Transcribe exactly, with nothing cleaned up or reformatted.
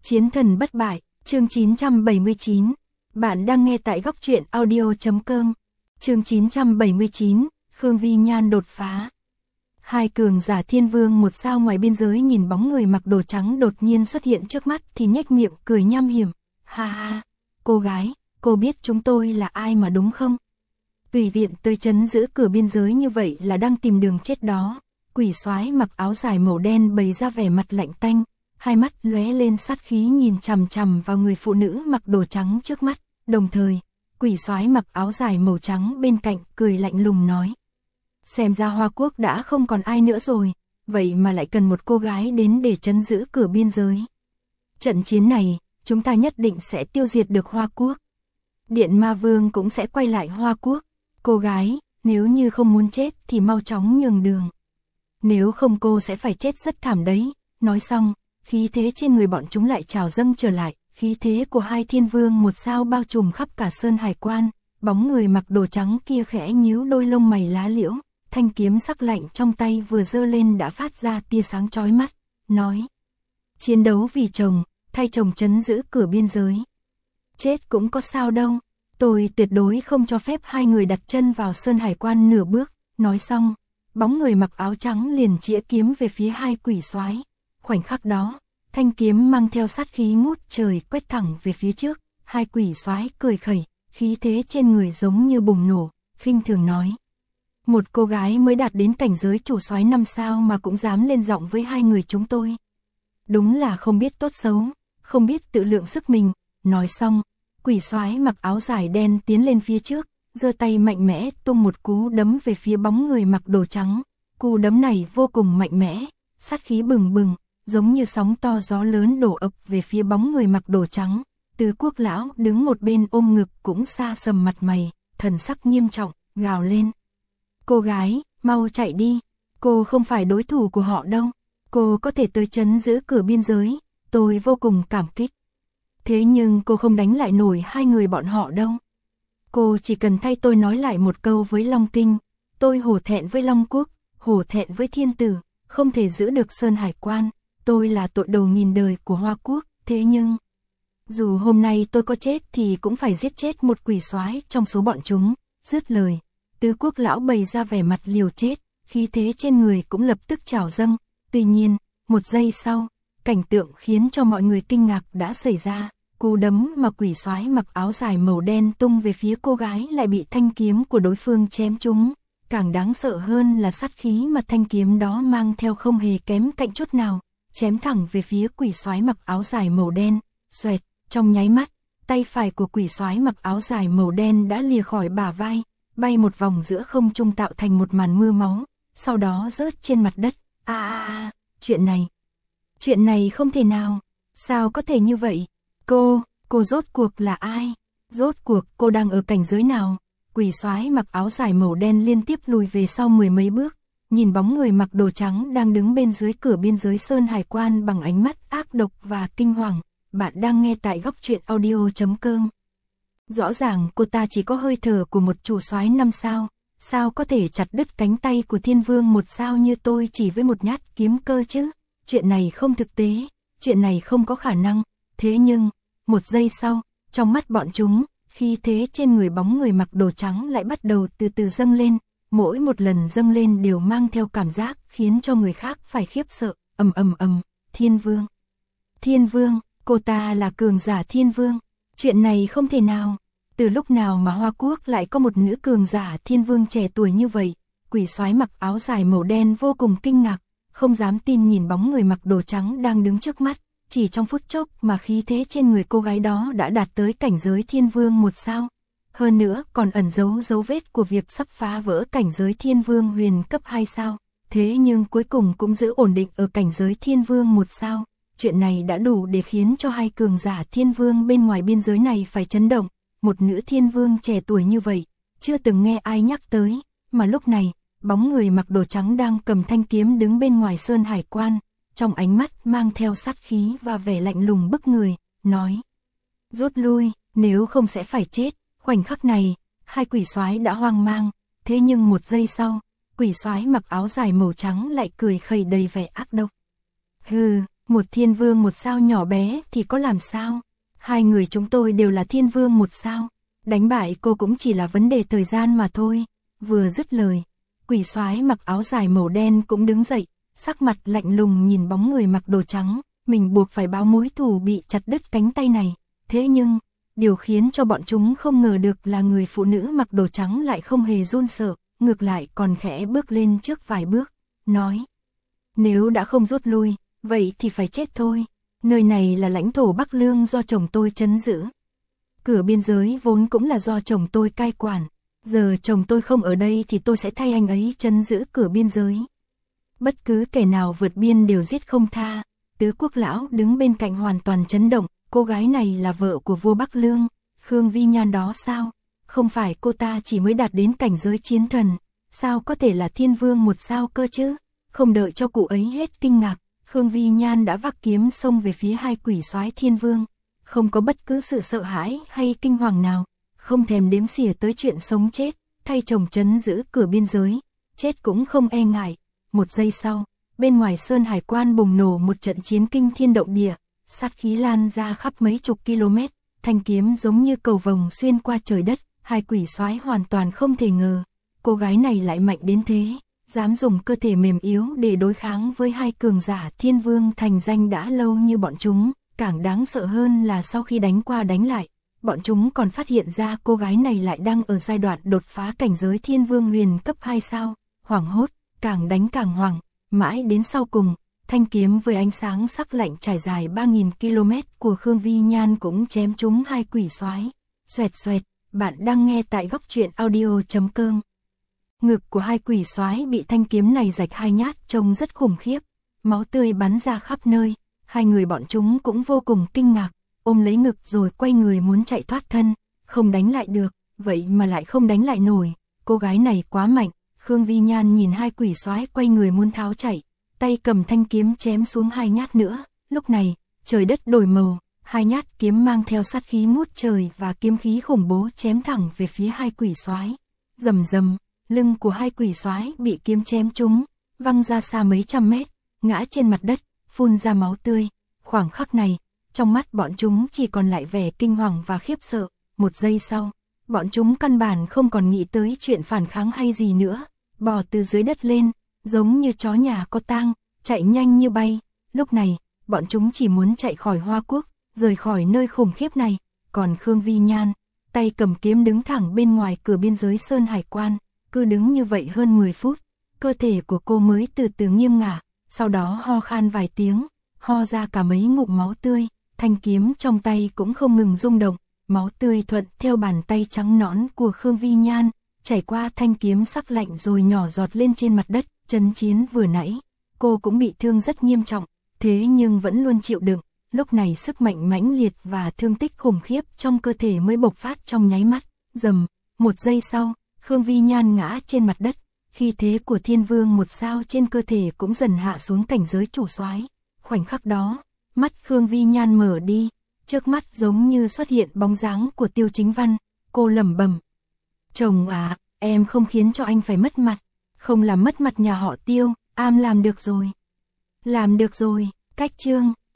Chiến thần bất bại, chương chín trăm bảy mươi chín. Bạn đang nghe tại góc truyện audio chấm com. Chương chín trăm bảy mươi chín, Khương Vi Nhan đột phá. Hai cường giả thiên vương một sao ngoài biên giới nhìn bóng người mặc đồ trắng đột nhiên xuất hiện trước mắt thì nhếch miệng cười nham hiểm. Ha ha, cô gái, cô biết chúng tôi là ai mà đúng không? Tùy tiện tới trấn giữ cửa biên giới như vậy là đang tìm đường chết đó. Quỷ soái mặc áo dài màu đen bày ra vẻ mặt lạnh tanh, hai mắt lóe lên sát khí nhìn chằm chằm vào người phụ nữ mặc đồ trắng trước mắt, đồng thời, quỷ soái mặc áo dài màu trắng bên cạnh cười lạnh lùng nói: "Xem ra Hoa Quốc đã không còn ai nữa rồi, vậy mà lại cần một cô gái đến để trấn giữ cửa biên giới. Trận chiến này, chúng ta nhất định sẽ tiêu diệt được Hoa Quốc. Điện Ma Vương cũng sẽ quay lại Hoa Quốc. Cô gái, nếu như không muốn chết thì mau chóng nhường đường. Nếu không cô sẽ phải chết rất thảm đấy." Nói xong, khí thế trên người bọn chúng lại trào dâng trở lại, khí thế của hai thiên vương một sao bao trùm khắp cả Sơn Hải Quan, bóng người mặc đồ trắng kia khẽ nhíu đôi lông mày lá liễu, thanh kiếm sắc lạnh trong tay vừa giơ lên đã phát ra tia sáng chói mắt, nói: "Chiến đấu vì chồng, thay chồng trấn giữ cửa biên giới. Chết cũng có sao đâu, tôi tuyệt đối không cho phép hai người đặt chân vào Sơn Hải Quan nửa bước." Nói xong, bóng người mặc áo trắng liền chĩa kiếm về phía hai quỷ soái. Khoảnh khắc đó, thanh kiếm mang theo sát khí ngút trời quét thẳng về phía trước, hai quỷ soái cười khẩy, khí thế trên người giống như bùng nổ, khinh thường nói: "Một cô gái mới đạt đến cảnh giới chủ soái năm sao mà cũng dám lên giọng với hai người chúng tôi. Đúng là không biết tốt xấu, không biết tự lượng sức mình." Nói xong, quỷ soái mặc áo dài đen tiến lên phía trước, giơ tay mạnh mẽ tung một cú đấm về phía bóng người mặc đồ trắng. Cú đấm này vô cùng mạnh mẽ, sát khí bừng bừng, giống như sóng to gió lớn đổ ập về phía bóng người mặc đồ trắng. Tứ Quốc lão đứng một bên ôm ngực cũng sa sầm mặt mày, thần sắc nghiêm trọng, gào lên: "Cô gái, mau chạy đi, cô không phải đối thủ của họ đâu. Cô có thể tới trấn giữ cửa biên giới, tôi vô cùng cảm kích. Thế nhưng cô không đánh lại nổi hai người bọn họ đâu. Cô chỉ cần thay tôi nói lại một câu với Long Kinh: tôi hổ thẹn với Long Quốc, hổ thẹn với thiên tử, không thể giữ được Sơn Hải Quan. Tôi là tội đầu nghìn đời của Hoa Quốc, thế nhưng dù hôm nay tôi có chết thì cũng phải giết chết một quỷ soái trong số bọn chúng." Dứt lời, Tứ Quốc lão bày ra vẻ mặt liều chết, khí thế trên người cũng lập tức trào dâng. Tuy nhiên, một giây sau, cảnh tượng khiến cho mọi người kinh ngạc đã xảy ra. Cú đấm mà quỷ soái mặc áo dài màu đen tung về phía cô gái lại bị thanh kiếm của đối phương chém trúng. Càng đáng sợ hơn là sát khí mà thanh kiếm đó mang theo không hề kém cạnh chút nào, chém thẳng về phía quỷ soái mặc áo dài màu đen. Xoẹt, trong nháy mắt, tay phải của quỷ soái mặc áo dài màu đen đã lìa khỏi bả vai, bay một vòng giữa không trung tạo thành một màn mưa máu, sau đó rớt trên mặt đất. A a a, chuyện này, chuyện này không thể nào, sao có thể như vậy? Cô, cô rốt cuộc là ai? Rốt cuộc cô đang ở cảnh giới nào? Quỷ soái mặc áo dài màu đen liên tiếp lùi về sau mười mấy bước, nhìn bóng người mặc đồ trắng đang đứng bên dưới cửa biên giới Sơn Hải Quan bằng ánh mắt ác độc và kinh hoàng. Bạn đang nghe tại góc truyện audio chấm com. Rõ ràng cô ta chỉ có hơi thở của một chủ soái năm sao, sao có thể chặt đứt cánh tay của thiên vương một sao như tôi chỉ với một nhát kiếm cơ chứ? Chuyện này không thực tế, chuyện này không có khả năng. Thế nhưng, một giây sau, trong mắt bọn chúng, khí thế trên người bóng người mặc đồ trắng lại bắt đầu từ từ dâng lên, mỗi một lần dâng lên đều mang theo cảm giác khiến cho người khác phải khiếp sợ. Ầm ầm ầm, thiên vương, thiên vương, cô ta là cường giả thiên vương, chuyện này không thể nào. Từ lúc nào mà Hoa Quốc lại có một nữ cường giả thiên vương trẻ tuổi như vậy? Quỷ soái mặc áo dài màu đen vô cùng kinh ngạc, không dám tin nhìn bóng người mặc đồ trắng đang đứng trước mắt. Chỉ trong phút chốc mà khí thế trên người cô gái đó đã đạt tới cảnh giới thiên vương một sao. Hơn nữa còn ẩn giấu dấu vết của việc sắp phá vỡ cảnh giới thiên vương huyền cấp hai sao. Thế nhưng cuối cùng cũng giữ ổn định ở cảnh giới thiên vương một sao. Chuyện này đã đủ để khiến cho hai cường giả thiên vương bên ngoài biên giới này phải chấn động. Một nữ thiên vương trẻ tuổi như vậy, chưa từng nghe ai nhắc tới. Mà lúc này, bóng người mặc đồ trắng đang cầm thanh kiếm đứng bên ngoài Sơn Hải Quan, trong ánh mắt mang theo sát khí và vẻ lạnh lùng bức người, nói: "Rút lui, nếu không sẽ phải chết." Khoảnh khắc này, hai quỷ soái đã hoang mang, thế nhưng một giây sau, quỷ soái mặc áo dài màu trắng lại cười khẩy đầy vẻ ác độc. "Hừ, Một thiên vương một sao nhỏ bé thì có làm sao? Hai người chúng tôi đều là thiên vương một sao. Đánh bại cô cũng chỉ là vấn đề thời gian mà thôi. Vừa dứt lời, quỷ soái mặc áo dài màu đen cũng đứng dậy, sắc mặt lạnh lùng nhìn bóng người mặc đồ trắng. Mình buộc phải báo mối thù bị chặt đứt cánh tay này. Thế nhưng, điều khiến cho bọn chúng không ngờ được là người phụ nữ mặc đồ trắng lại không hề run sợ, ngược lại còn khẽ bước lên trước vài bước, nói: nếu đã không rút lui, vậy thì phải chết thôi. Nơi này là lãnh thổ Bắc Lương do chồng tôi trấn giữ. Cửa biên giới vốn cũng là do chồng tôi cai quản. Giờ chồng tôi không ở đây thì tôi sẽ thay anh ấy trấn giữ cửa biên giới. Bất cứ kẻ nào vượt biên đều giết không tha. Tứ Quốc lão đứng bên cạnh hoàn toàn chấn động. Cô gái này là vợ của vua Bắc Lương, Khương Vi Nhan đó sao? Không phải cô ta chỉ mới đạt đến cảnh giới chiến thần, sao có thể là thiên vương một sao cơ chứ? Không đợi cho cụ ấy hết kinh ngạc, Khương Vi Nhan đã vác kiếm xông về phía hai quỷ soái thiên vương, không có bất cứ sự sợ hãi hay kinh hoàng nào, không thèm đếm xỉa tới chuyện sống chết, thay chồng trấn giữ cửa biên giới, chết cũng không e ngại. Một giây sau, bên ngoài Sơn Hải Quan bùng nổ một trận chiến kinh thiên động địa, sát khí lan ra khắp mấy chục km, thanh kiếm giống như cầu vồng xuyên qua trời đất, hai quỷ soái hoàn toàn không thể ngờ, cô gái này lại mạnh đến thế, dám dùng cơ thể mềm yếu để đối kháng với hai cường giả thiên vương thành danh đã lâu như bọn chúng. Càng đáng sợ hơn là sau khi đánh qua đánh lại, bọn chúng còn phát hiện ra cô gái này lại đang ở giai đoạn đột phá cảnh giới thiên vương huyền cấp hai sao, hoảng hốt, càng đánh càng hoảng, mãi đến sau cùng, thanh kiếm với ánh sáng sắc lạnh trải dài ba nghìn ki lô mét của Khương Vi Nhan cũng chém trúng hai quỷ soái. Xoẹt xoẹt, bạn đang nghe tại góc truyện audio chấm com. Ngực của hai quỷ soái bị thanh kiếm này rạch hai nhát trông rất khủng khiếp, máu tươi bắn ra khắp nơi, hai người bọn chúng cũng vô cùng kinh ngạc, ôm lấy ngực rồi quay người muốn chạy thoát thân, không đánh lại được, vậy mà lại không đánh lại nổi, cô gái này quá mạnh. Khương Vi Nhan nhìn hai quỷ soái quay người muốn tháo chạy, tay cầm thanh kiếm chém xuống hai nhát nữa, lúc này, trời đất đổi màu, hai nhát kiếm mang theo sát khí ngút trời và kiếm khí khủng bố chém thẳng về phía hai quỷ soái. Rầm rầm, lưng của hai quỷ soái bị kiếm chém trúng, văng ra xa mấy trăm mét, ngã trên mặt đất, phun ra máu tươi. Khoảng khắc này, trong mắt bọn chúng chỉ còn lại vẻ kinh hoàng và khiếp sợ, một giây sau, bọn chúng căn bản không còn nghĩ tới chuyện phản kháng hay gì nữa, bò từ dưới đất lên, giống như chó nhà có tang, chạy nhanh như bay. Lúc này, bọn chúng chỉ muốn chạy khỏi Hoa Quốc, rời khỏi nơi khủng khiếp này, còn Khương Vi Nhan, tay cầm kiếm đứng thẳng bên ngoài cửa biên giới Sơn Hải Quan, cứ đứng như vậy hơn mười phút, cơ thể của cô mới từ từ nghiêng ngả, sau đó ho khan vài tiếng, ho ra cả mấy ngụm máu tươi, thanh kiếm trong tay cũng không ngừng rung động, máu tươi thuận theo bàn tay trắng nõn của Khương Vi Nhan, chảy qua thanh kiếm sắc lạnh rồi nhỏ giọt lên trên mặt đất. Trận chiến vừa nãy, cô cũng bị thương rất nghiêm trọng, thế nhưng vẫn luôn chịu đựng, lúc này sức mạnh mãnh liệt và thương tích khủng khiếp trong cơ thể mới bộc phát trong nháy mắt. Rầm, một giây sau, Khương Vi Nhan ngã trên mặt đất, khí thế của thiên vương một sao trên cơ thể cũng dần hạ xuống cảnh giới chủ soái. Khoảnh khắc đó, mắt Khương Vi Nhan mở đi, trước mắt giống như xuất hiện bóng dáng của Tiêu Chính Văn, cô lẩm bẩm: chồng à, em không khiến cho anh phải mất mặt, không làm mất mặt nhà họ Tiêu, am làm được rồi. Làm được rồi, cách chương.